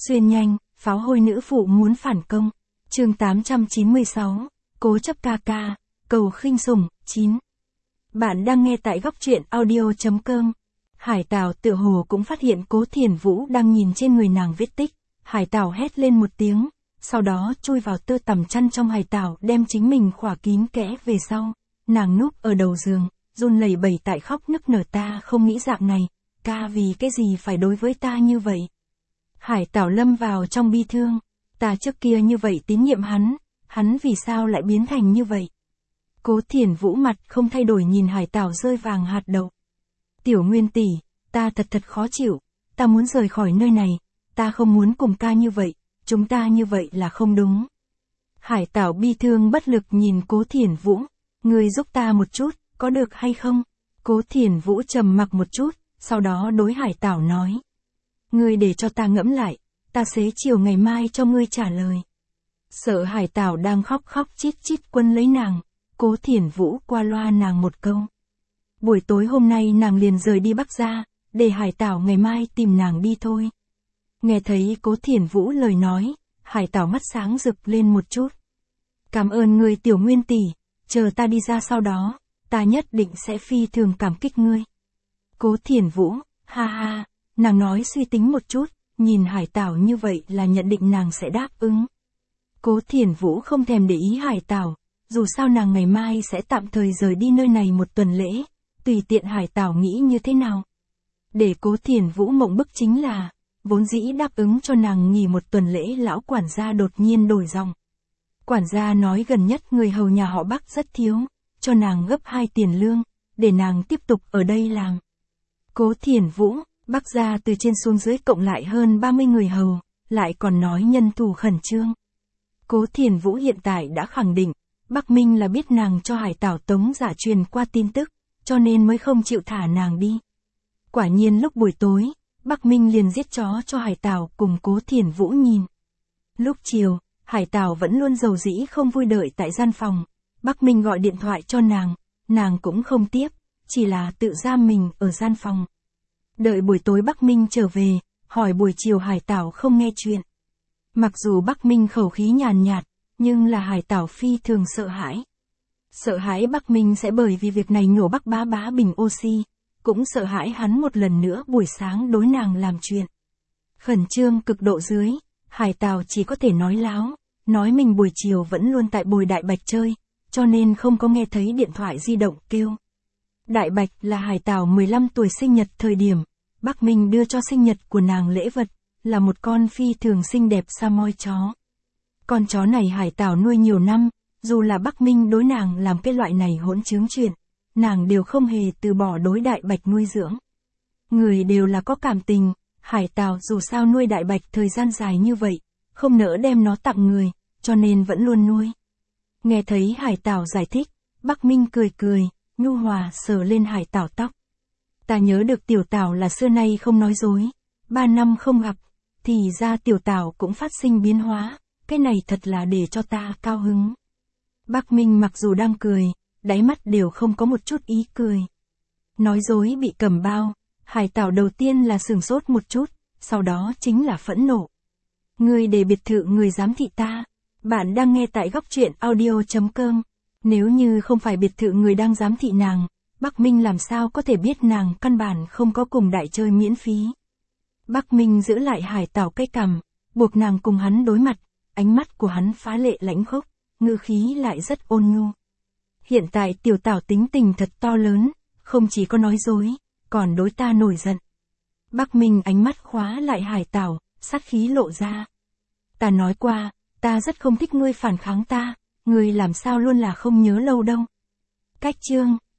Xuyên nhanh, pháo hôi nữ phụ muốn phản công. Chương 896, Cố chấp ca ca, cầu khinh sủng, 9. Bạn đang nghe tại góc truyện audio.com. Hải Tảo tựa hồ cũng phát hiện Cố Thiển Vũ đang nhìn trên người nàng vết tích. Hải Tảo hét lên một tiếng, sau đó chui vào tơ tằm chăn trong Hải Tảo đem chính mình khỏa kín kẽ về sau. Nàng núp ở đầu giường, run lẩy bẩy tại khóc nức nở, ta không nghĩ dạng này, ca vì cái gì phải đối với ta như vậy. Hải Tảo lâm vào trong bi thương, ta trước kia như vậy tín nhiệm hắn vì sao lại biến thành như vậy. Cố Thiển Vũ mặt không thay đổi nhìn Hải Tảo rơi vàng hạt đậu. Tiểu Nguyên tỷ, ta thật khó chịu, ta muốn rời khỏi nơi này, ta không muốn cùng ca như vậy, chúng ta như vậy là không đúng. Hải Tảo bi thương bất lực nhìn Cố Thiển Vũ, ngươi giúp ta một chút, có được hay không? Cố Thiển Vũ trầm mặc một chút, sau đó đối Hải Tảo nói. Ngươi để cho ta ngẫm lại, ta xế chiều ngày mai cho ngươi trả lời. Sợ Hải Tảo đang khóc chít chít quân lấy nàng, Cố Thiển Vũ qua loa nàng một câu. Buổi tối hôm nay nàng liền rời đi Bắc ra, để Hải Tảo ngày mai tìm nàng đi thôi. Nghe thấy Cố Thiển Vũ lời nói, Hải Tảo mắt sáng rực lên một chút. Cảm ơn ngươi Tiểu Nguyên tỷ, chờ ta đi ra sau đó, ta nhất định sẽ phi thường cảm kích ngươi. Cố Thiển Vũ, ha ha, nàng nói suy tính một chút, nhìn Hải Tảo như vậy là nhận định nàng sẽ đáp ứng. Cố Thiển Vũ không thèm để ý Hải Tảo, dù sao nàng ngày mai sẽ tạm thời rời đi nơi này một tuần lễ, tùy tiện Hải Tảo nghĩ như thế nào. Để Cố Thiển Vũ mộng bức chính là, vốn dĩ đáp ứng cho nàng nghỉ một tuần lễ lão quản gia đột nhiên đổi giọng. Quản gia nói gần nhất người hầu nhà họ Bắc rất thiếu, cho nàng gấp 2 tiền lương, để nàng tiếp tục ở đây làm. Cố Thiển Vũ, Bắc gia từ trên xuống dưới cộng lại hơn 30 người hầu, lại còn nói nhân thủ khẩn trương. Cố Thiển Vũ hiện tại đã khẳng định, Bắc Minh là biết nàng cho Hải Tảo tống giả truyền qua tin tức, cho nên mới không chịu thả nàng đi. Quả nhiên lúc buổi tối, Bắc Minh liền giết chó cho Hải Tảo cùng Cố Thiển Vũ nhìn. Lúc chiều, Hải Tảo vẫn luôn rầu rĩ không vui đợi tại gian phòng. Bắc Minh gọi điện thoại cho nàng cũng không tiếp, chỉ là tự giam mình ở gian phòng. Đợi buổi tối Bắc Minh trở về, hỏi buổi chiều Hải Tảo không nghe chuyện. Mặc dù Bắc Minh khẩu khí nhàn nhạt, nhưng là Hải Tảo phi thường sợ hãi. Sợ hãi Bắc Minh sẽ bởi vì việc này nhổ Bắc bá bá bình oxy, cũng sợ hãi hắn một lần nữa buổi sáng đối nàng làm chuyện. Khẩn trương cực độ dưới, Hải Tảo chỉ có thể nói láo, nói mình buổi chiều vẫn luôn tại Bồi Đại Bạch chơi, cho nên không có nghe thấy điện thoại di động kêu. Đại Bạch là Hải Tảo 15 tuổi sinh nhật thời điểm, Bắc Minh đưa cho sinh nhật của nàng lễ vật, là một con phi thường xinh đẹp Samoy chó. Con chó này Hải Tảo nuôi nhiều năm, dù là Bắc Minh đối nàng làm cái loại này hỗn trướng chuyện, nàng đều không hề từ bỏ đối Đại Bạch nuôi dưỡng. Người đều là có cảm tình, Hải Tảo dù sao nuôi Đại Bạch thời gian dài như vậy, không nỡ đem nó tặng người, cho nên vẫn luôn nuôi. Nghe thấy Hải Tảo giải thích, Bắc Minh cười, nhu hòa sờ lên Hải Tảo tóc. Ta nhớ được Tiểu Tảo là xưa nay không nói dối, 3 năm không gặp, thì ra Tiểu Tảo cũng phát sinh biến hóa, cái này thật là để cho ta cao hứng. Bắc Minh mặc dù đang cười, đáy mắt đều không có một chút ý cười. Nói dối bị cầm bao, Hải Tảo đầu tiên là sửng sốt một chút, sau đó chính là phẫn nộ. Ngươi để biệt thự người giám thị ta. Bạn đang nghe tại góc truyện audio.com. Nếu như không phải biệt thự người đang giám thị nàng, Bắc Minh làm sao có thể biết nàng căn bản không có cùng đại chơi miễn phí. Bắc Minh giữ lại Hải Tảo cái cằm, buộc nàng cùng hắn đối mặt, ánh mắt của hắn phá lệ lãnh khốc, ngữ khí lại rất ôn nhu. Hiện tại Tiểu Tảo tính tình thật to lớn, không chỉ có nói dối, còn đối ta nổi giận. Bắc Minh ánh mắt khóa lại Hải Tảo, sát khí lộ ra. Ta nói qua, ta rất không thích ngươi phản kháng ta, ngươi làm sao luôn là không nhớ lâu đâu. Cách chương